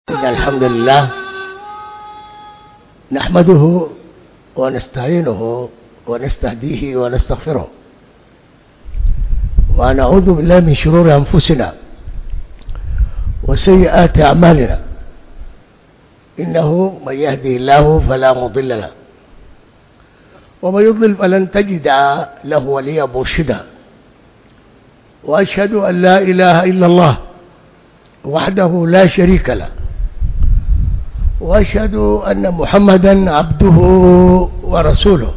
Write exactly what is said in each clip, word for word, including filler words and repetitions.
إن الحمد لله نحمده ونستعينه ونستهديه ونستغفره ونعوذ بالله من شرور أنفسنا وسيئات أعمالنا. إنه من يهدي الله فلا مضل له ومن يضلل فلن تجد له وليا مرشدا. وأشهد أن لا إله إلا الله وحده لا شريك له وأشهد أن محمدا عبده ورسوله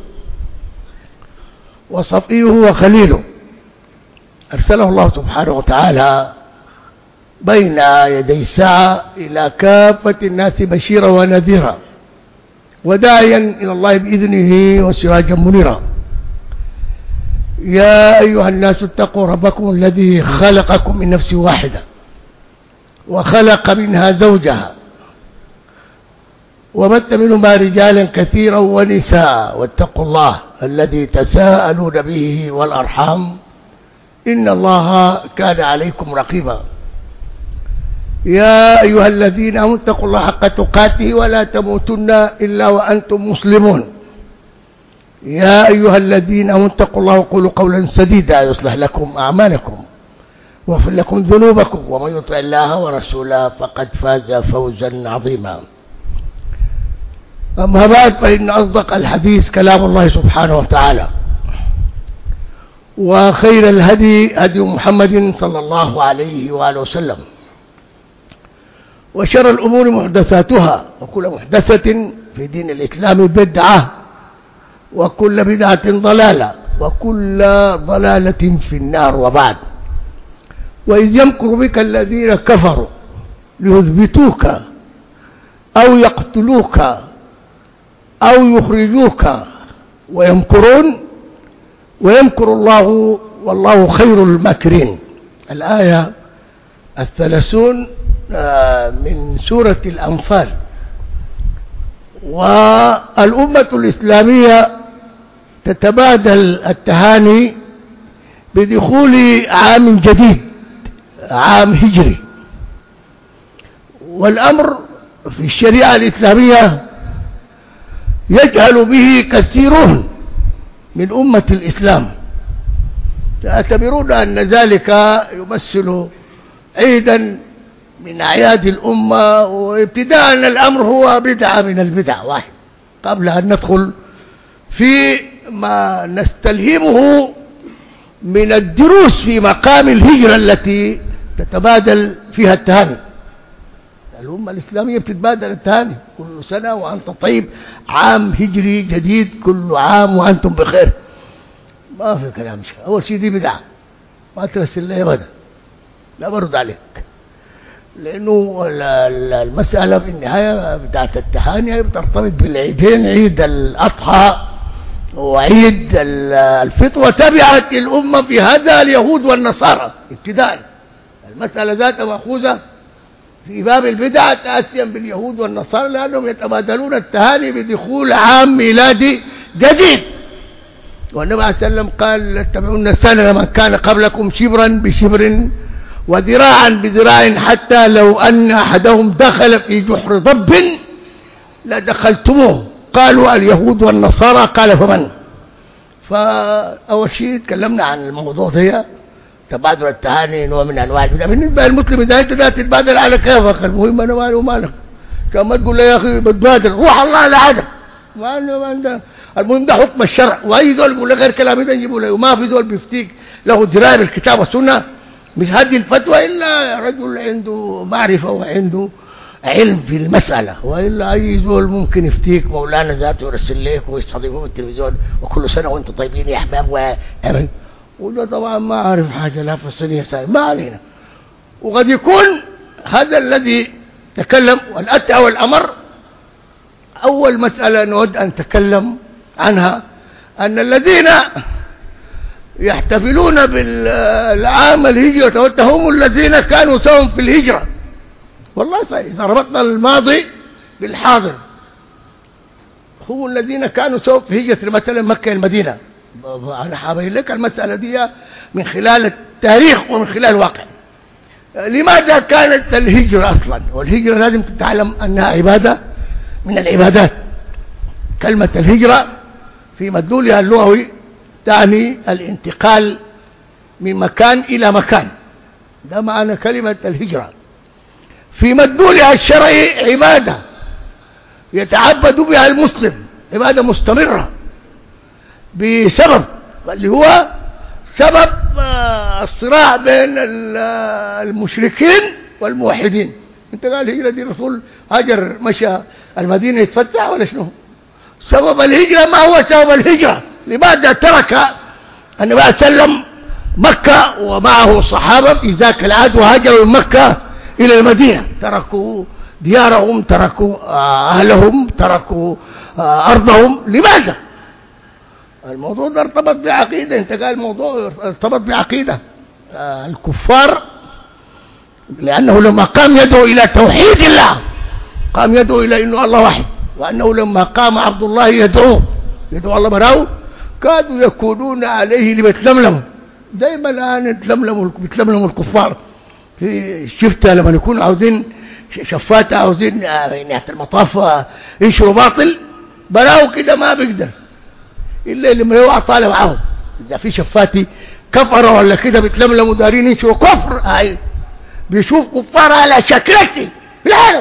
وصفيه وخليله أرسله الله سبحانه وتعالى بين يدي الساعة إلى كافة الناس بشيرا ونذيرا وداعيا إلى الله بإذنه وسراجا منيرا. يا أيها الناس اتقوا ربكم الذي خلقكم من نفس واحدة وخلق منها زوجها وبث منهما رجالا كثيرا ونساء واتقوا الله الذي تساءلون به والأرحام إن الله كان عليكم رقيبا. يا أيها الذين آمنوا اتقوا الله حق تقاته ولا تموتن إلا وأنتم مسلمون. يا أيها الذين آمنوا اتقوا الله وقولوا قولا سديدا يصلح لكم أعمالكم ويغفر لكم ذنوبكم ومن يطع الله ورسوله فقد فاز فوزا عظيما. أما بعد فإن أصدق الحديث كلام الله سبحانه وتعالى وخير الهدي هدي محمد صلى الله عليه وآله وسلم وشر الأمور محدثاتها وكل محدثة في دين الإسلام بدعة وكل بدعة ضلالة وكل ضلالة في النار. وبعد وإذ يمكر بك الذين كفروا ليثبتوك أو يقتلوك أو يخرجوك ويمكرون ويمكر الله والله خير الماكرين. الآية الثلاثون من سورة الأنفال. والأمة الإسلامية تتبادل التهاني بدخول عام جديد عام هجري. والأمر في الشريعة الإسلامية يجهل به كثيرون من أمة الإسلام يعتبرون أن ذلك يمثل عيدا من أعياد الأمة وابتداء الأمر هو بدعة من البدع واحد قبل أن ندخل في ما نستلهمه من الدروس في مقام الهجرة التي تتبادل فيها التهاني. الأمة الإسلامية بتتبادل التهاني كل سنة وأنت طيب، عام هجري جديد، كل عام وأنتم بخير. ما في كلام شيء. أول شيء دي بدعة ما ترسل لي أبدا، لا برد عليك، لأنه المسألة في النهاية بتاعت التهاني بترتبط بالعيدين، عيد الأضحى وعيد الفطر، وتبعت الأمة في هذا اليهود والنصارى ابتداء. المسألة ذات مأخوذة في باب البدع تأسيا باليهود والنصارى لأنهم يتبادلون التهاني بدخول عام ميلادي جديد. والنبي عليه وسلم قال اتبعون السنة من كان قبلكم شبرا بشبر وذراعا بذراع حتى لو أن أحدهم دخل في جحر ضب لدخلتموه. قالوا اليهود والنصارى قال فمن؟ فأول شيء تكلمنا عن الموضوع ده تبادل التهاني نوع من انواع البدع. بالنسبه للمسلم اذا انت لا تتبادل على كيفك، المهم انا مالي ومالك، كما تقول له يا اخي بتبادل روح الله على عادك، ما عنده. المهم ده حكم الشرع، واي ذول يقول لك غير كلام ده يجيبوا له، وما في ذول بيفتيك له درايه بالكتاب والسنه مش هدي الفتوى الا رجل عنده معرفه وعنده علم في المساله، والا اي ذول ممكن يفتيك مولانا ذاته يرسل لك ويستضيفه في التلفزيون وكل سنه وانتم طيبين يا احباب وامن. وده طبعا ما عارف حاجة لا في الصينية سايب، ما علينا. وقد يكون هذا الذي تكلم والأتى والأمر. أول مسألة نود أن نتكلم عنها أن الذين يحتفلون بالعام الهجرة هم الذين كانوا سوا في الهجرة. والله إذا ربطنا الماضي بالحاضر هم الذين كانوا سوا في هجرة مثلا مكة المدينة. أنا حابين لك المسألة دي من خلال التاريخ ومن خلال الواقع. لماذا كانت الهجرة أصلا؟ والهجرة لازم تتعلم أنها عبادة من العبادات. كلمة الهجرة في مدلولها اللغوي تعني الانتقال من مكان إلى مكان، ده معنى كلمة الهجرة. في مدلولها الشرعي عبادة يتعبد بها المسلم، عبادة مستمرة بسبب اللي هو سبب الصراع بين المشركين والموحدين. انت قال الهجرة دي رسول هاجر مشى المدينة يتفتح ولا شنو؟ سبب الهجرة ما هو سبب الهجرة؟ لماذا ترك النبي صلى الله عليه وسلم مكة ومعه الصحابة في ذاك العهد وهاجروا من مكة إلى المدينة؟ تركوا ديارهم، تركوا أهلهم، تركوا أرضهم. لماذا؟ الموضوع ده ارتبط بعقيدة. انت قال الموضوع ارتبط بعقيدة الكفار، لأنه لما قام يدعو إلى توحيد الله، قام يدعو إلى أنه الله واحد، وأنه لما قام عبد الله يدعو يدعو الله براو، كادوا يكونون عليه لبتلملموا. دايما الآن يتلملموا بيتلملموا الكفار. شفتها لما يكونوا عاوزين شفاتة، عاوزين نهاية المطاف ينشروا باطل، براو كده ما بيقدر إلا اللي يوقع طالع معاهم. إذا في شفاتي كفروا ولا كده بيتلملموا دارين ينشروا كفر، هاي بيشوف كفار على شكلتي في العالم.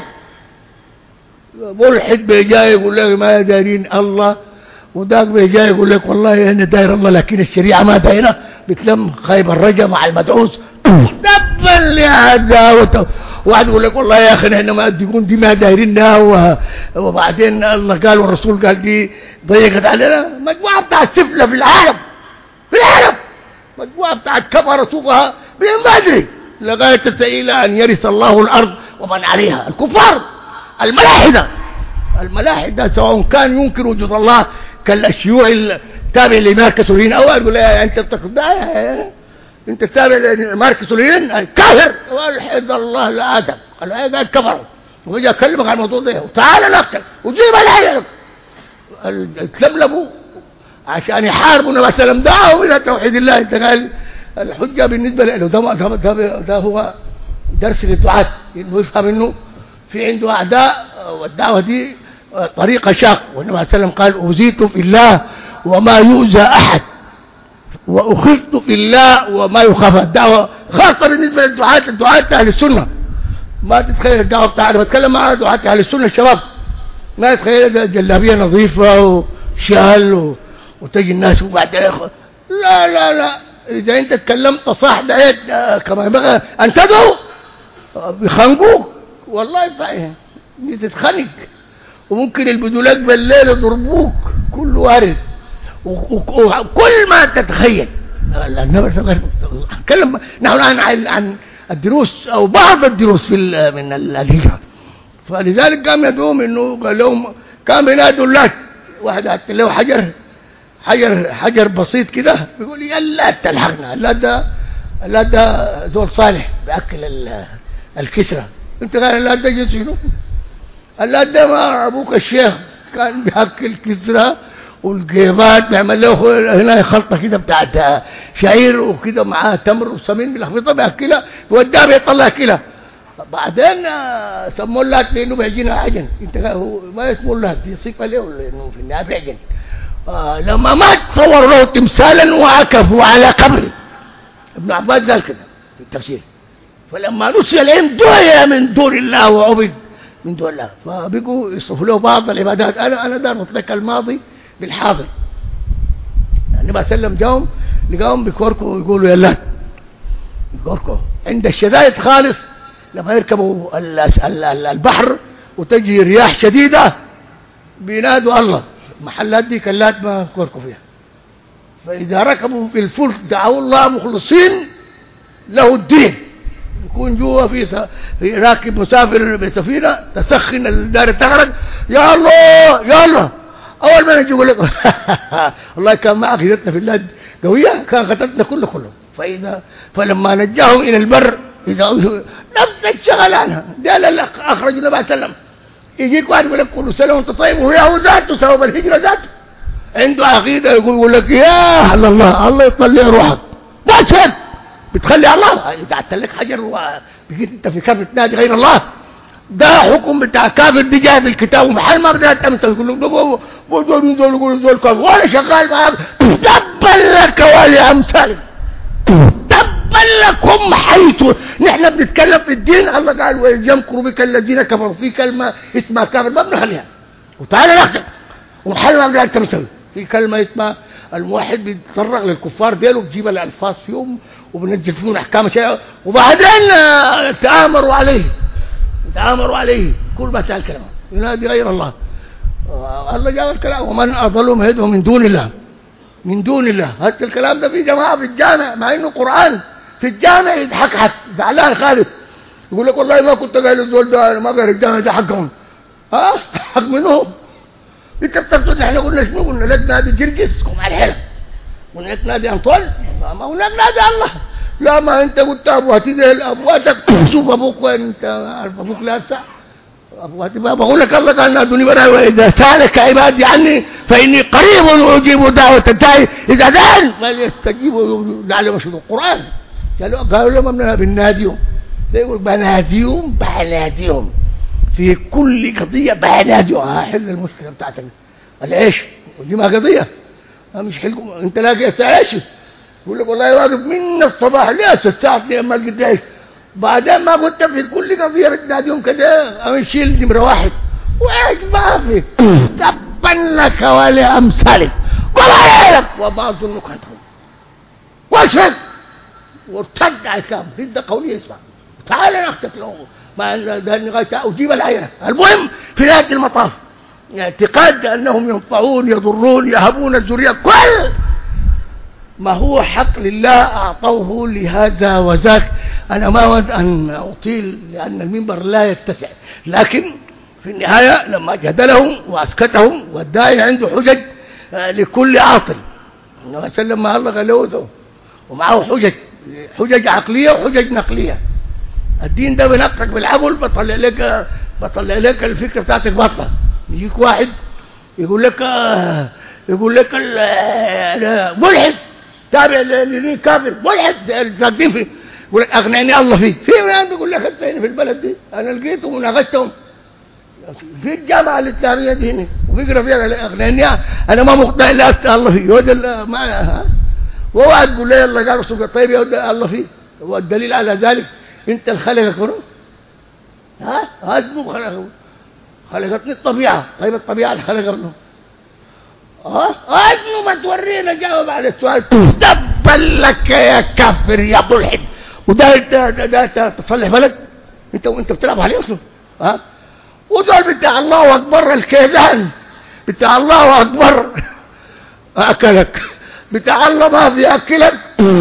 ملحد بيجاي يقول لك ما دارين الله، وذاك بيجاي يقول لك والله انا داير الله لكن الشريعه ما دايره، بتلم خايب الرجا مع المدعوس دبا لهذا. واحد يقول لك والله يا اخي احنا ما تكون دي ما دايرينها، وبعدين الله قال والرسول قال دي ضيقت علينا. مجموعه بتاع السفله في العالم، في العالم مجموعه بتاع كفره سوقها من بدري لغايه الى ان يرث الله الارض ومن عليها. الكفار الملاحده، الملاحده سواء كان ينكر وجود الله كالشيوعي التابع لماركس لينين، او يقول لا انت بتاخد انت تابع لماركس لينين كافر والحد الله لادم. قال ايه قال كفروا، ويجي اكلمك عن الموضوع ده وتعالى نقتل وجيب العيال اتلملموا عشان يحاربوا النبي صلى الله عليه وسلم، دعوا الى توحيد الله. انت قال الحجه بالنسبه له ده, ده, ده هو درس للدعاة، انه يفهم انه في عنده اعداء، والدعوه دي طريقه شاق. والنبي صلى الله عليه وسلم قال اوذيت في الله وما يؤذى احد، واخفت في الله وما يخاف. الدعوه خاصه بالنسبه للدعاة، الدعاة اهل السنه. ما تتخيل الدعوه بتاعنا، بتكلم مع دعاة اهل السنه الشباب، ما تتخيل جلابيه نظيفه وشال و... وتجي الناس وبعد لا لا لا. اذا انت تكلمت صح دعيت كما ينبغي ان تدعو بيخنقوك. والله صحيح تتخنق، وممكن البدولات بالليل يضربوك، كل وارد وكل ما تتخيل. النبي صلى الله عليه وسلم نتكلم نحن الان عن عن الدروس او بعض الدروس في من الهجره. فلذلك قام يدعوهم انه قال لهم كان بينادوا اللات، واحد حتى له حجر حجر حجر بسيط كده بيقول يلا تلحقنا. اللات ده اللات ده زول صالح بياكل الكسرى. انت قال اللات ده جنس شنو؟ اللات ده ما ابوك الشيخ كان بياكل كسرى والجيبات بيعمل له هنا خلطه كده بتاعت شعير وكده معاه تمر وسمين بيلخبطها بياكلها بيوديها بيطلع كده. بعدين سموه اللات لانه بيعجنها عجن. انت هو ما اسمه اللات، دي صفه له لانه في النهايه بيعجن. آه لما مات صوروا له تمثالا وعكفوا على قبره. ابن عباس قال كده في التفسير. فلما نسي العلم دعي من دون الله وعبد من دون الله، فبقوا يصفوا له بعض العبادات. انا انا دارت لك الماضي بالحاضر. النبي صلى الله عليه وسلم جاهم لقاهم بيكوركوا يقولوا يا لات بيكوركوا عند الشدائد خالص. لما يركبوا البحر وتجي رياح شديده بينادوا الله. محلات دي كلات ما كوركوا فيها. فاذا ركبوا في الفلك دعوا الله مخلصين له الدين. يكون جوا في, في راكب مسافر بسفينه تسخن الدار تغرق، يا الله يا الله. اول ما نجي يقول لك والله كان ما عقيدتنا في الله قويه كان قتلتنا كله كله. فاذا فلما نجاهم الى البر اذا نفس الشغلانه ده اللي اخرجوا النبي صلى الله عليه وسلم. يجيك واحد يقول لك كل سنه وانت طيب، وهي هو ذاته سبب الهجره ذاته عنده عقيده يقول يقول لك يا الله الله الله يطلع روحك. ما شرط بتخلي الله اذا عدت لك حجر بقيت انت في كافر تنادي غير الله. ده حكم بتاع كافر دي جاي في الكتاب، ومحل ما قدرت امتى يقول لك دول دول دول دول كافر ولا شغال معاك. تبا لك ولامثالك، تبا لكم حيث نحن بنتكلم في الدين. الله قال وإذ يمكر بك الذين كفروا، في كلمه اسمها كافر ما بنخليها، وتعالى ناخذ ومحل ما قدرت تمثل. في كلمه اسمها الموحد بيتطرق للكفار ديل وبجيب الالفاظ فيهم وبنزل فيهم احكام شيء، وبعدين تآمروا عليه تآمروا عليه كل ما تعال كلام ينادي غير الله. الله جاب الكلام ومن اضل من يدعو من دون الله من دون الله. هذا الكلام ده في جماعه في الجامع مع انه قران، في الجامع يضحك حق زعلان خالد يقول لك والله ما كنت قايل الزول ده، انا ما قايل الجامع ده حقهم. ها حق منهم؟ انت بتقصد احنا قلنا شنو؟ قلنا لك نادي جرجس قوم على الحلم، قلنا لك نادي انطول، ما قلنا لك نادي الله. لا ما انت قلت ابواتي ده ابواتك، شوف ابوك وين، انت عارف ابوك لا تسع ابواتي. ما بقول لك الله قال نادوني ولا واذا سالك عبادي عني فاني قريب واجيب دعوه الداعي اذا دعان فليستجيبوا لعلهم يشهدون. القران قالوا قالوا لهم اننا بنناديهم، يقول بناديهم بناديهم في كل قضيه بناديهم. حل المشكله بتاعتك العيش، ودي ما قضيه مش حلكم انت لاقي العيش. يقول لك والله واقف من الصباح ليه الساعه اثنين ما قديش، بعدين ما قلت في كل قضيه بتناديهم كده امشيل نمره واحد وايش ما في. تبا لك ولامثالك وما لك وما اظنك انتم واشهد وارتد على الكلام رد قولي اسمع تعال ناخذك له ما لغايه اجيب العينه. المهم في نهايه المطاف اعتقاد انهم ينفعون يضرون يهبون الذريه، كل ما هو حق لله اعطوه لهذا وذاك. انا ما اود ان اطيل لان المنبر لا يتسع، لكن في النهايه لما جدلهم واسكتهم والداعي عنده حجج لكل عاطل. النبي صلى الله عليه وسلم ما الله له ومعه حجج حجج عقليه وحجج نقليه. الدين ده بنقصك بالعقل بطلع لك بطلع لك الفكره بتاعتك باطله. يجيك واحد يقول لك يقول لك ملحد تابع لي كافر ملحد صادقين فيه، يقول لك اغناني الله فيه. في من بيقول لك انت هنا في البلد دي انا لقيتهم وناقشتهم في الجامعه الاسلاميه دي هنا وبيقرا فيها اغناني انا ما مقتنع الا افتح الله فيه. يود ما وواحد يقول لي الله قال رسول طيب يود الله فيه. والدليل على ذلك انت الخلق كله ها هذا مو خلق خلقتني الطبيعه. طيب الطبيعه اللي خلق له ها انه ما تورينا جاوب على السؤال. تبا لك يا كافر يا ملحد. وده ده ده تصلح بلد انت وانت بتلعب عليه اصلا. ها ودول بتاع الله اكبر الكيدان بتاع الله اكبر اكلك بتاع الله ما بياكلك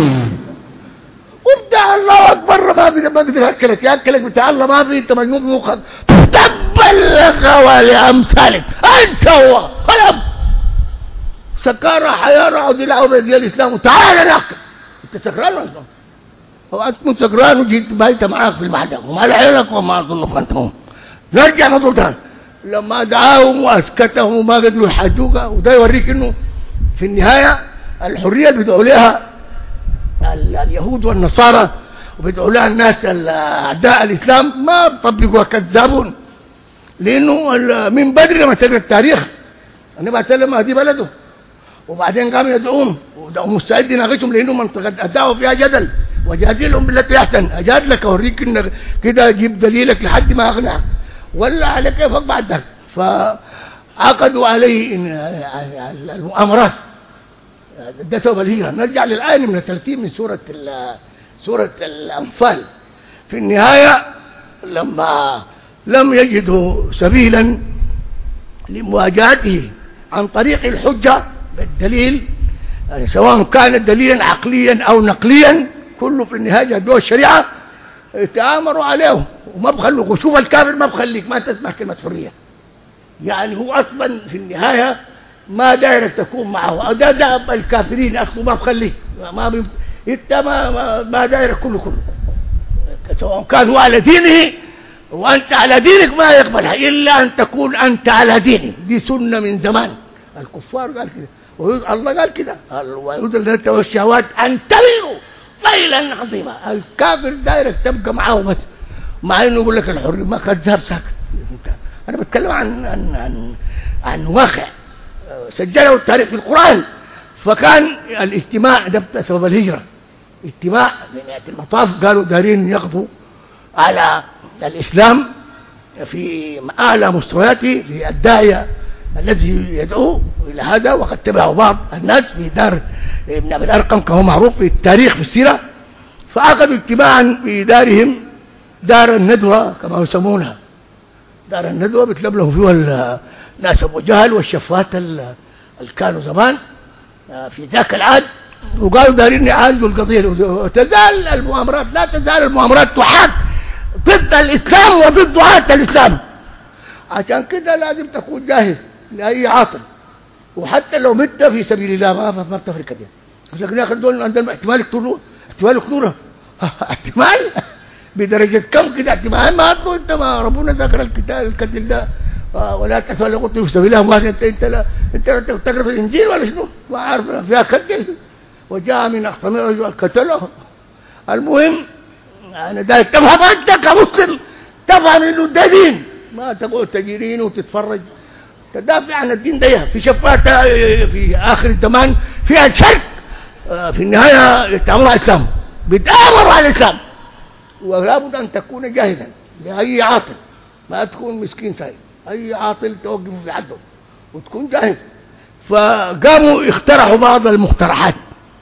وبتاع الله اكبر ما بي ما بياكلك ياكلك بتاع الله ما في. انت مجنون مخك. تبا لك ولامثالك انت هو خلاص سكارى حيارى عود يلعبوا بديال الاسلام وتعالى ناكل. انت سكران ولا هو انت سكران وجيت بايت معاك في المحدق وما لعينك وما اظنك انتم. نرجع موضوع ثاني لما دعاهم واسكتهم وما قدروا يحاجوك. وده يوريك انه في النهايه الحريه اللي بيدعوا لها اليهود والنصارى وبيدعوا لها الناس اعداء الاسلام ما بيطبقوها كذابون. لانه من بدري لما تقرا التاريخ النبي صلى الله عليه وسلم هذه بلده وبعدين قاموا يدعوهم ومستعد يناقشهم لانه منطقه الدعوه فيها جدل وجادلهم بالتي احسن. اجاد لك اوريك انك كده اجيب دليلك لحد ما اقنعك ولا على كيفك بعد ذلك. فعقدوا عليه المؤامرات ادته بليغه. نرجع للايه من ثلاثين من سوره سوره الانفال. في النهايه لما لم يجدوا سبيلا لمواجهته عن طريق الحجه بالدليل يعني سواء كان دليلا عقليا او نقليا كله في النهايه جدوا الشريعه تآمروا عليه وما بخلوك. شوف الكافر ما بخليك ما تسمع كلمه حريه. يعني هو اصلا في النهايه ما دايرك تكون معه. ده ده الكافرين اخذوا ما بخليك ما بي... انت ما ما, ما دايرك كله كله سواء كان هو على دينه وانت على دينك ما يقبلها الا ان تكون انت على دينه. دي سنه من زمان. الكفار قال كده الله قال كده ويريد الذين الشهوات ان تميلوا ميلا عظيما. الكافر دايرك تبقى معه بس مع انه يقول لك الحريه ما كذاب ساكت. انا بتكلم عن عن عن, عن واقع سجله التاريخ في القرآن. فكان الاجتماع ده بسبب الهجرة، اجتماع من نهاية المطاف قالوا دارين يقضوا على الإسلام في أعلى مستوياته، في الداعية الذي يدعو إلى هذا. وقد تبعوا بعض الناس في دار ابن أبي الأرقم كما معروف في التاريخ في السيرة، فعقدوا اجتماعا في دارهم، دار الندوة كما يسمونها، دار الندوة بتلبلهم فيها الناس أبو جهل والشفات اللي كانوا زمان في ذاك العهد، وقالوا دارين يعالجوا القضية. وتزال المؤامرات، لا تزال المؤامرات تحاك ضد الإسلام وضد دعاة الإسلام. عشان كده لازم تكون جاهز لأي عاطل، وحتى لو مت في سبيل الله ما ما بتفرق كده. عشان يا أخي دول عندهم احتمال يقتلوه، احتمال يقتلوه احتمال بدرجة كم كده احتمال ما أطلوا. أنت ما ربنا ذكر القتال القتل ده ولا تفعل قتل في سبيل الله. ما أنت أنت لا أنت تقرأ في الإنجيل ولا شنو؟ ما عارف فيها قتل وجاء من أقصى رجل قتله. المهم أنا ده تفهم أنت كمسلم، تفهم إنه ده دين، ما تقول تجرين وتتفرج تدافع عن الدين ده. في شفات في آخر الزمان فيها الشرك، في النهاية يتعاملوا على الإسلام، بيتآمروا على الإسلام. ولا بد أن تكون جاهزا لأي عاطل، ما تكون مسكين سايب، أي عاطل توقفه في عده وتكون جاهز. فقاموا اخترعوا بعض المقترحات،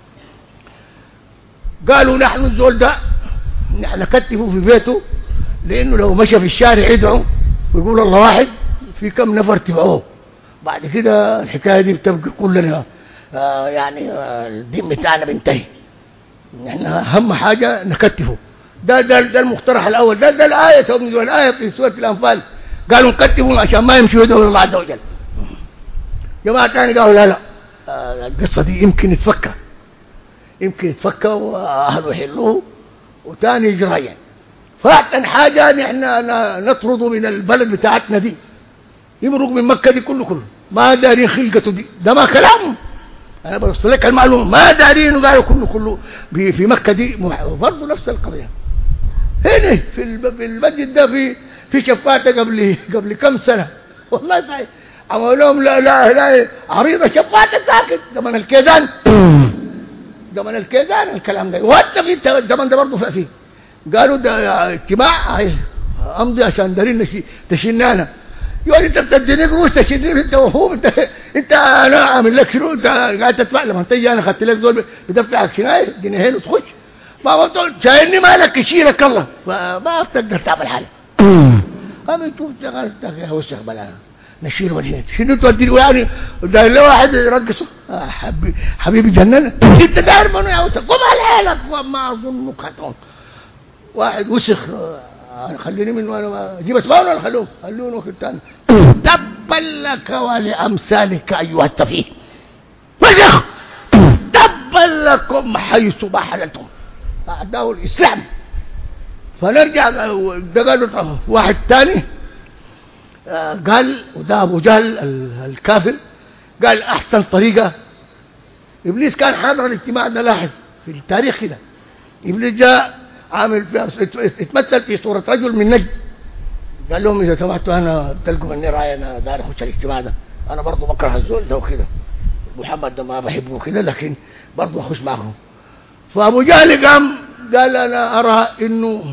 قالوا نحن الزول ده نحن نكتفه في بيته، لأنه لو مشى في الشارع يدعو ويقول الله واحد في كم نفر تبعوه. بعد كده الحكاية دي بتبقى كلنا آه يعني آه الدين بتاعنا بينتهي. نحن أهم حاجة نكتفه. ده ده ده المقترح الأول. ده ده الآية الآية في سورة الأنفال قالوا نكتفهم عشان ما يمشوا يدعوا الله عز وجل. جماعة ثاني قالوا لا لا آه القصة دي يمكن يتفكى، يمكن يتفكى وأهله يحلوه وثاني إجرائيا. فأحسن حاجة نحن نطرده من البلد بتاعتنا دي، يمرق من مكة دي كله كله ما دارين خلقته دي. ده ما كلام، أنا بوصل لك المعلومة، ما دارين وقالوا كله كله في مكة دي. برضه نفس القضية هنا في المسجد ده في في شفاته قبل قبل كم سنة والله صحيح عملوا لهم لا لا لا عريضة شفاته ساكت زمن الكيزان، زمن الكيزان الكلام ده. وحتى في الزمن ده برضه فيه قالوا ده اجتماع امضي عشان دارين تشيلنا. يقول انت بتديني قروش تشيلني انت وهو انت انت انا عامل لك شنو؟ انت قاعد تدفع لما تيجي انا اخذت لك دول بدفعك شناي جنيهين وتخش ما بقول شايلني مالك يشيلك الله، ما بتقدر تعمل حاجه. قام تشوف شغلتك يا وسخ بلا نشيل وليت شنو توديني يعني ده لو واحد يرقصه آه حبيبي حبيبي جنن انت داير منو يا وسخ قوم على حالك. ما اظن كاتون واحد وسخ آه خليني منه انا اجيب اسمعوا ولا خلوه خلوه وقت ثاني. تبا لك ولامثالك ايها السفيه وسخ، تبا لكم حيث ما حللتم اعداء الاسلام. فنرجع ده قالوا واحد ثاني آه قال وده ابو جهل الكافر قال احسن طريقه. ابليس كان حاضر الاجتماع ده، لاحظ في التاريخ كده ابليس جاء عامل فيها اتمثل في صوره رجل من نجد، قال لهم اذا سمحتوا انا بتلقوا مني راي انا داير اخش الاجتماع ده، انا برضه بكره الزول ده وكده، محمد ده ما بحبه كده لكن برضه اخش معهم. فابو جهل قام قال انا ارى انه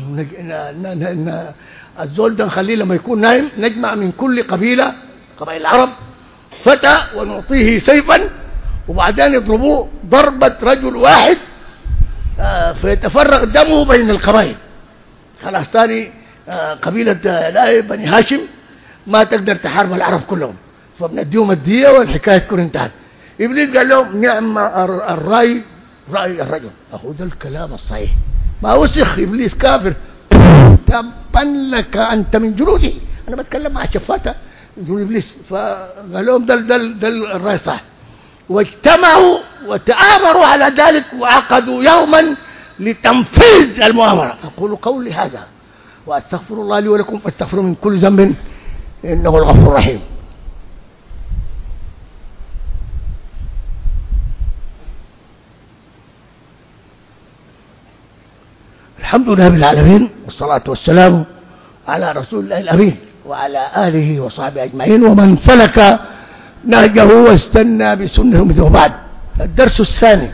ان الزول ده نخليه لما يكون نايم نجمع من كل قبيله قبائل العرب فتى ونعطيه سيفا وبعدين يضربوه ضربه رجل واحد آه فيتفرق دمه بين القبائل. خلاص ثاني آه قبيله لا بني هاشم ما تقدر تحارب العرب كلهم، فبنديهم الديه والحكايه تكون انتهت. ابليس قال لهم نعم الراي راي الرجل، اهو ده الكلام الصحيح. ما وسخ ابليس كافر تبا لك انت من جنودي. انا بتكلم مع شفاته جنود ابليس. فقال لهم ده ده ده الراي صح، واجتمعوا وتآمروا على ذلك وعقدوا يوما لتنفيذ المؤامره. اقول قولي هذا واستغفر الله لي ولكم فاستغفروا من كل ذنب انه الغفور الرحيم. الحمد لله رب العالمين والصلاة والسلام على رسول الله الأمين وعلى آله وصحبه أجمعين ومن سلك نهجه واستنى بسنه. وبعد الدرس الثاني: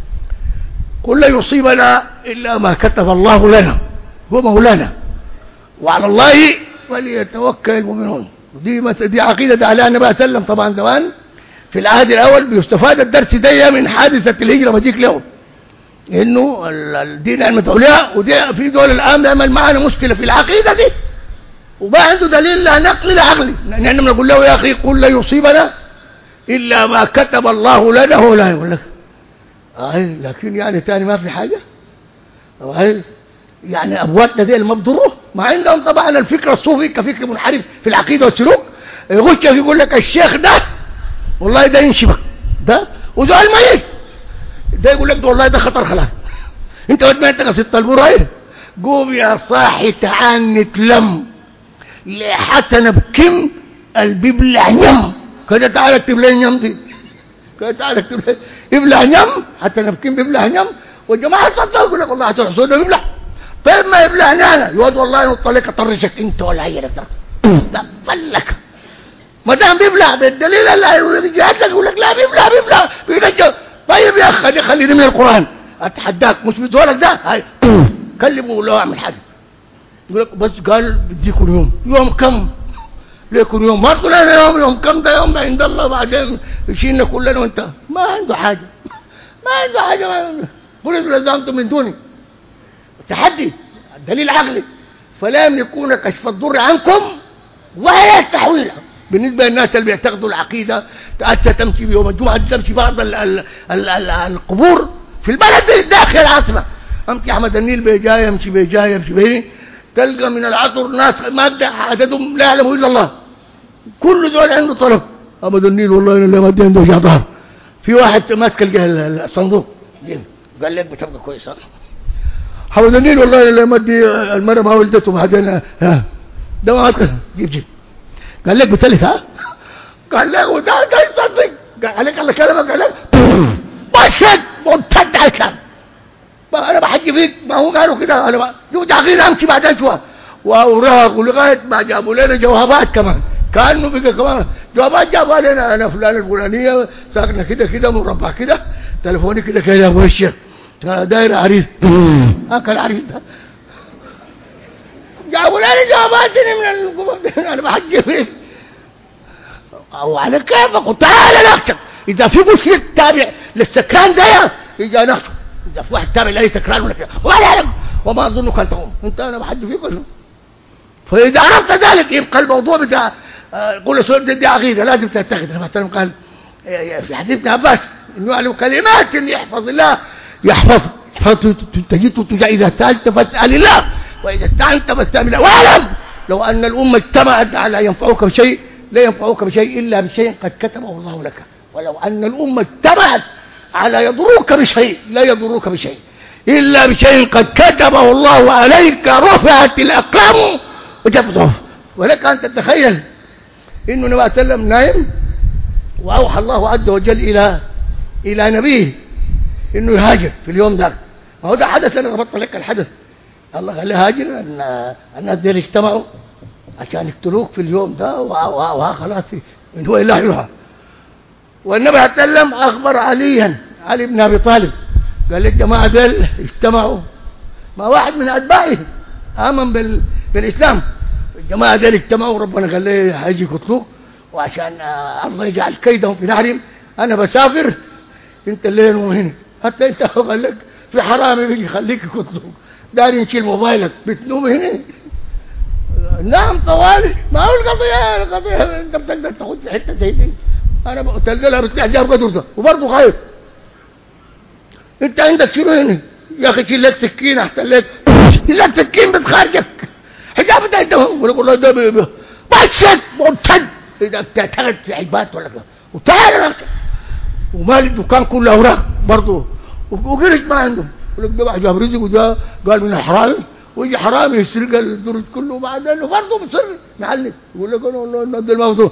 قل لا يصيبنا إلا ما كتب الله لنا هو مولانا وعلى الله وليتوكل المؤمنون. دي دي عقيدة عليها النبي صلى الله عليه وسلم طبعا زمان في العهد الأول. بيستفاد الدرس ده من حادثة الهجرة بجيك له، إنه الدين المدعولية ودي في دول الآن يعمل معنا مشكلة في العقيدة دي وما عنده دليل لا نقل لا عقلي. نحن بنقول له يا أخي قل لا يصيبنا إلا ما كتب الله لنا هو لا يقول لك أي، لكن يعني تاني ما في حاجة أي يعني أبواتنا دي المبضروه ما عندهم طبعا الفكر الصوفي كفكر منحرف في العقيدة والسلوك. يغش يقول لك الشيخ ده والله ده ينشبك ده وده الميت ده يقول لك ده والله ده خطر خلاص. انت ود ما انت قصدت البرايه قوم يا صاحي تعال نتلم حتى نبكم الببلع نم كده. تعال اكتب لي نم دي كده، تعال اكتب لي ابلع نم حتى نبكم ببلع نم. والجماعه صدقوا يقول لك والله هتحصل ده بيبلع. طيب ما يبلعني انا يقعد والله نطلق اطرشك انت ولا عينك تبلك ما دام بيبلع بالدليل اللي يجهد لك يقول لك لا بيبلع بيبلع بينجم. طيب يا اخي خليني من القران اتحداك مش بتقولك ده هاي كلمه لو اعمل حاجه يقول لك بس قال بديكم يوم يوم كم ليكم يوم ما تقول انا يوم يوم كم ده يوم عند الله بعدين يشيلنا كلنا وانت ما عنده حاجه ما عنده حاجه قل لزمتم من دوني تحدي الدليل عقلي فلا يملكون كشف الضر عنكم ولا التحويل. بالنسبة للناس اللي بيعتقدوا العقيدة ستمشي بيوم الجمعة تمشي بعض ال ال ال ال القبور في البلد داخل العاصمة امشي احمد النيل بيجاي يمشي بيجاي يمشي بيني تلقى من العصر ناس ما عددهم لا يعلموا الا الله كل دول عنده طلب. احمد النيل والله اللي ما عنده جدار في واحد ماسك الصندوق قال لك بتبقى كويسه احمد النيل والله اللي ما ادي المرة ما ولدته بعدين ها ده ما جيب جيب قال لك بتلف ها قال لك وده ده يصدق قال عليك على كلامك قال لك بشد ممتد على الكلام انا بحكي فيك ما هو قالوا كده انا يوجع غير امشي بعدين شويه واوراق ولغايه ما جابوا لنا جوابات كمان كانوا بقى كمان جوابات جابوا لنا انا فلان الفلانيه ساكنه كده كده مربع كده تليفوني كده كده يا ابو الشيخ داير عريس اكل عريس ده جابوا لنا جواباتني من القبور انا بحكي فيك او على كيفك تعال ناخذك اذا في مشرك تابع للسكران ده يجي ناخذه اذا في واحد تابع لاي سكران ولا كده ولا عليك وما اظنك ان تقوم انت انا بحكي فيك ولا. فاذا عرفت ذلك يبقى الموضوع بتاع قول سؤال دي عقيده لازم تتخذ. مثلا قال في حديث ابن عباس انه يعلم كلمات يحفظ الله يحفظ تجد تجا اذا سالت فاسال الله واذا استعنت فاستعن بالله. واعلم لو ان الامه اجتمعت على ينفعوك بشيء لا ينفعوك بشيء الا بشيء قد كتبه الله لك ولو ان الامه اجتمعت على يضروك بشيء لا يضروك بشيء الا بشيء قد كتبه الله عليك رفعت الاقلام وجفت. ولك ان تتخيل انه النبي صلى الله عليه وسلم نايم واوحى الله عز وجل الى الى نبيه انه يهاجر في اليوم ده. ما هو ده حدث انا ربطت لك الحدث. الله قال له هاجر ان الناس دول اجتمعوا عشان يقتلوك في اليوم ده وخلاص ان هو اله يروح. والنبي صلى الله عليه وسلم اخبر عليا علي بن ابي طالب قال للجماعه دول اجتمعوا ما واحد من اتباعه امن بال... بالاسلام. الجماعه دول اجتمعوا ربنا قال لي هيجي يقتلوك وعشان الله يجعل كيدهم في نحرهم انا بسافر انت الليل وهنا حتى انت قال لك في حرامي بيجي يخليك يقتلوك داري نشيل موبايلك بتنوم هنا. نعم طوالي ما هو القضيه القضيه انت بتقدر تاخد في حته زي دي. انا بتلقى لها بتبيع جاب قدر ده وبرضه خايف. انت عندك شنو هنا يا اخي شيل لك سكين احسن لك شيل لك سكين بتخرجك حجاب ده انت ولا له ده بشد مرتد اذا بتعتقد في عبادات ولا كده وتعال نفسك ومال الدكان كله اوراق برضه وقرش ما عندهم يقول لك ده واحد جاب رزق وده قال من الحرامي ويجي حرامي يسرق الدرج كله وبعدين برضه بصر معلم يقول لك انا والله نقد الموضوع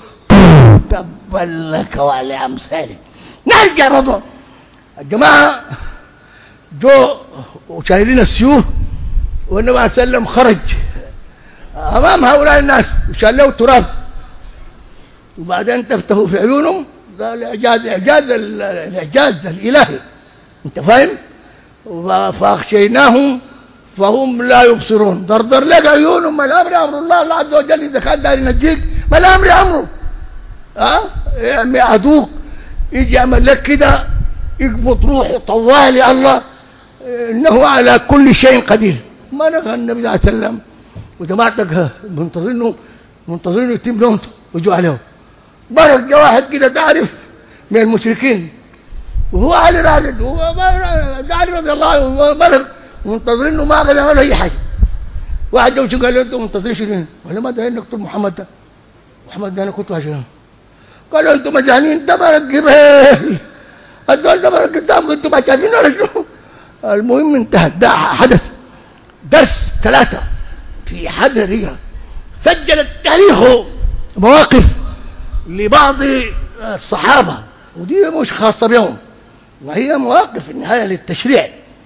تبلك وعلى امثالك. نرجع برضه الجماعه جو وشايلين السيوف والنبي عليه السلام خرج امام هؤلاء الناس وشالوا تراب، وبعدين تفتحوا في عيونهم، ده الاعجاز، اعجاز الاعجاز الالهي، انت فاهم؟ فاخشيناهم فهم لا يبصرون. دردر لك عيونهم، ما الامر امر الله، الله عز وجل اذا كان داير ينجيك ما الامر امره. ها أه؟ عدوك يجي يعمل لك كده يقبض روحه طوالي الله، انه على كل شيء قدير. ما نفع النبي صلى الله عليه وسلم وجماعتك منتظرينه منتظرينه يتم نومته ويجوا عليهم. برق جا واحد كده تعرف من المشركين وهو علي راجل، هو علي رضي الله عنه برق منتظرينه ما قال ولا اي حاجه. واحد جو قال له انتم منتظرين شنو؟ ولا ما دايرين نقتل محمد ده؟ محمد ده انا كنت عشان قالوا انتم مجانين، ده برق جبال، الدول ده برق قدامكم، انتم ما شايفين ولا شنو؟ المهم انتهت. ده حدث درس ثلاثة في حدث الهجرة سجل التاريخ مواقف لبعض الصحابة، ودي مش خاصة بهم، وهي مواقف النهاية للتشريع.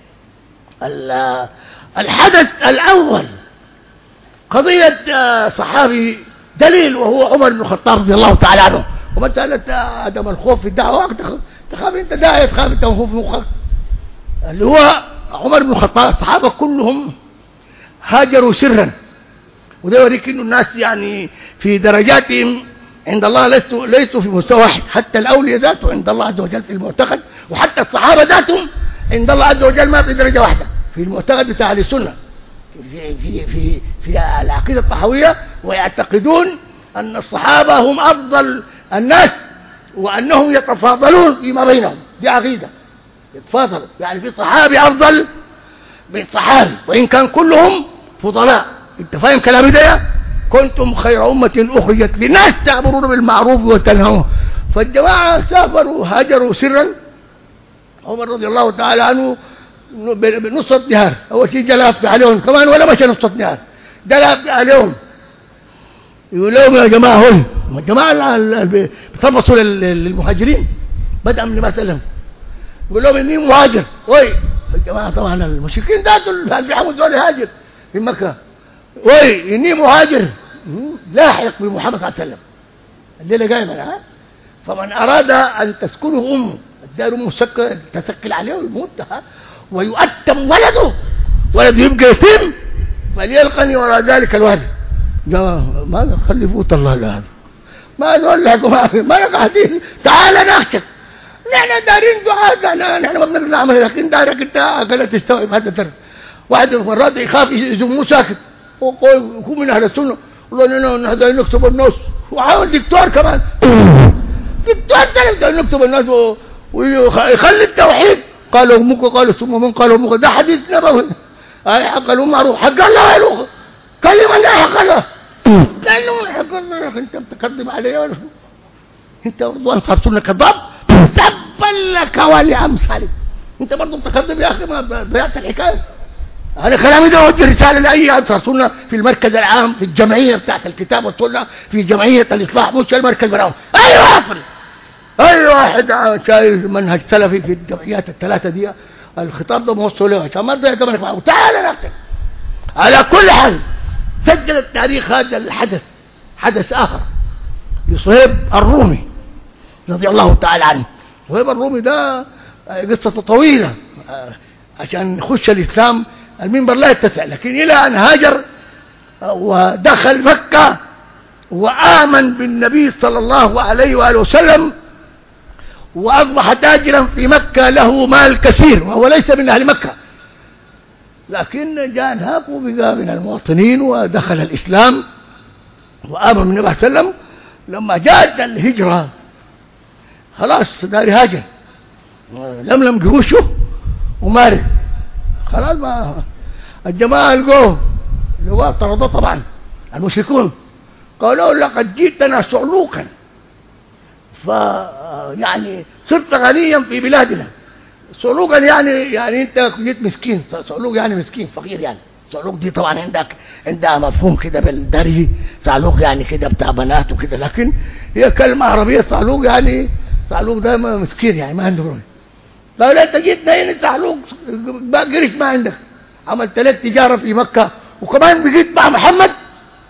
الحدث الأول قضية صحابي دليل وهو عمر بن الخطاب رضي الله تعالى عنه، ومسألة عدم الخوف في الدعوة، تخاف انت داعية، تخاف انت خوف مخك، اللي هو عمر بن الخطاب. الصحابة كلهم هاجروا سرا، وده يوريك انه الناس يعني في درجاتهم عند الله ليسوا ليسوا في مستوى واحد، حتى الاولياء ذاته عند الله عز وجل في المعتقد، وحتى الصحابه ذاتهم عند الله عز وجل ما في درجه واحده في المعتقد بتاع اهل السنه في في في في العقيده الطحاويه، ويعتقدون ان الصحابه هم افضل الناس وانهم يتفاضلون فيما بينهم. دي عقيده يتفاضلوا، يعني في صحابي افضل من صحابي وان كان كلهم فضلاء. انت فاهم كلامي ده؟ كنتم خير امه اخرجت للناس تأمرون بالمعروف وتنهون. فالجماعه سافروا هاجروا سرا. عمر رضي الله تعالى عنه بنص نهار اول شيء جلف عليهم كمان، ولا مشى نص نهار جلف عليهم يقول لهم يا جماعه هون الجماعه اللي بيتربصوا للمهاجرين بدأ من مثلا يقول لهم اني مهاجر. وي الجماعه طبعا المشركين ذاتوا اللي بيحموا دول يهاجر في مكه، وي اني مهاجر لاحق بمحمد صلى الله عليه وسلم الليله جايه من ها. فمن اراد ان تسكنه امه الدار امه تسكل عليه ويموت ويؤتم ولده، ولده يبقى يتيم، فليلقني وراء ذلك الوادي. ما خلي فوت الله لهذا، ما نقول لكم ما قاعدين تعال نخشك، نحن دارين دعاء، نحن ما بنقدر نعمل، لكن دارك انت اقل تستوعب هذا الدرس. واحد المرات يخاف يزموه ساكت ويقول هو من اهل السنه والله نحن نكتب النص، وعاون دكتور كمان دكتور ثاني نكتب النص ويخلي التوحيد. قالوا امك قالوا ثم من قالوا امك، ده حديث نبوي. اي حق له معروف، حق الله يا لغه كلمه لا حق له، لانه حق الله. انت بتكذب عليه ولا انت برضه انصار سنه كذاب؟ تبا لك ولامثالك، انت برضه بتكذب يا اخي، ما ضيعت الحكايه. انا كلامي ده وجه رساله لاي انصار سنه في المركز العام في الجمعيه بتاعت الكتاب والسنه في جمعيه الاصلاح، مش المركز براهم. اي واحد اي واحد شايف منهج سلفي في الجمعيات الثلاثه دي، الخطاب ده موصل له عشان ما تضيع زمنك معه. تعال نقتل. على كل حال سجل التاريخ هذا الحدث حدث اخر لصهيب الرومي رضي الله تعالى عنه. صهيب الرومي ده قصته طويله عشان يخش الاسلام المنبر لا يتسع، لكن الى ان هاجر ودخل مكه وامن بالنبي صلى الله عليه واله وسلم، واصبح تاجرا في مكه له مال كثير، وهو ليس من اهل مكه، لكن جاء هناك وبقى من المواطنين ودخل الاسلام وامن بالنبي صلى الله عليه وسلم. لما جاءت الهجره خلاص دار هاجر لملم قروشه ومارد، خلاص ما الجماعه لقوه اللي هو طردوه طبعا المشركون، قالوا لقد جئتنا صعلوكا، ف يعني صرت غنيا في بلادنا. صعلوكا يعني يعني انت جيت مسكين، صعلوك يعني مسكين فقير، يعني صعلوك دي طبعا عندك عندها مفهوم كده بالدارجي، صعلوك يعني كده بتاع بنات وكده، لكن هي كلمه عربيه صعلوك يعني صعلوك ده مسكين يعني ما عنده رؤيه. قالوا انت جيت هنا صعلوك قرش ما عندك، عملت لك تجاره في مكه وكمان بقيت مع محمد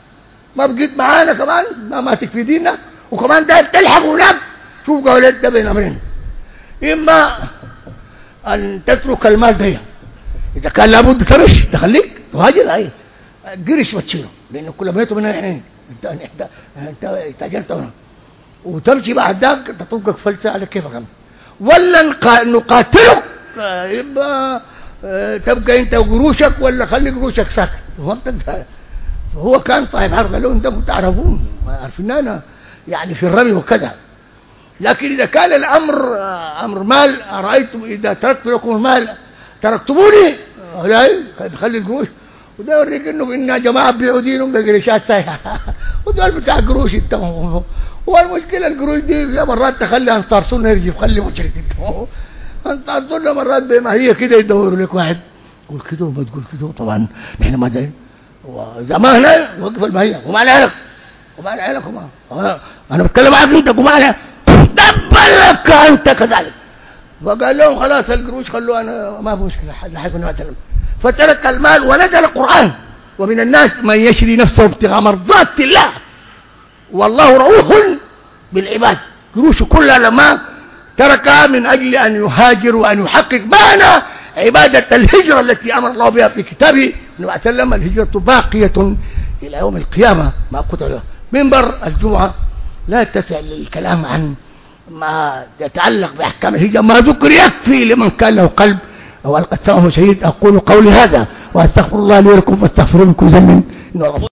ما بقيت معانا كمان، ما ماسك في ديننا، وكمان ده تلحق هناك. شوف قولت ده بين امرين، اما ان تترك المال ده، اذا كان لابد تمشي تخليك تهاجر، اي قرش ما تشيله، لانه كل ما يتوا منها احنا انت انت انت تاجرت هنا وتمشي بعد ذاك تطبق فلسه على كيفك، ولا نقاتلك يبقى تبقى انت وقروشك، ولا خلي قروشك ساكت. هو كان صاحب حرب، قال له انتم تعرفون عارفين انا يعني في الرمي وكذا، لكن اذا كان الامر امر مال، ارايتم اذا تركت لكم المال تركتموني، لا خلي القروش. وده يوريك انه ان جماعه بيعوا دينهم بقرشات سايحه ودول بتاع قروش انت. هو المشكله القروش دي مرات تخلي انصار سنه يرجف، خلي مشرك انت. انصار سنه مرات بما هي كده يدوروا لك واحد قول كده وما تقول كده، طبعا نحن ما داين وزماننا وقف المهيه وما عليك وما عليك وما انا بتكلم معاك انت وما عليك دبلك انت كذلك. فقال لهم خلاص القروش خلوه، انا ما في مشكله لحقوا نتكلم. فترك المال ونزل القرآن، ومن الناس من يشري نفسه ابتغاء مرضات الله والله رؤوف بالعباد. قروش كلها لما تركها من أجل أن يهاجر وأن يحقق معنى عبادة الهجرة التي أمر الله بها في كتابه أنه أتلم الهجرة باقية إلى يوم القيامة. ما قتل منبر الجمعة لا تسع للكلام عن ما يتعلق بأحكام الهجرة، ما ذكر يكفي لمن كان له قلب أو ألقى السمع شهيد. أقول قولي هذا وأستغفر الله لي ولكم، فاستغفروا من كل ذنب إنه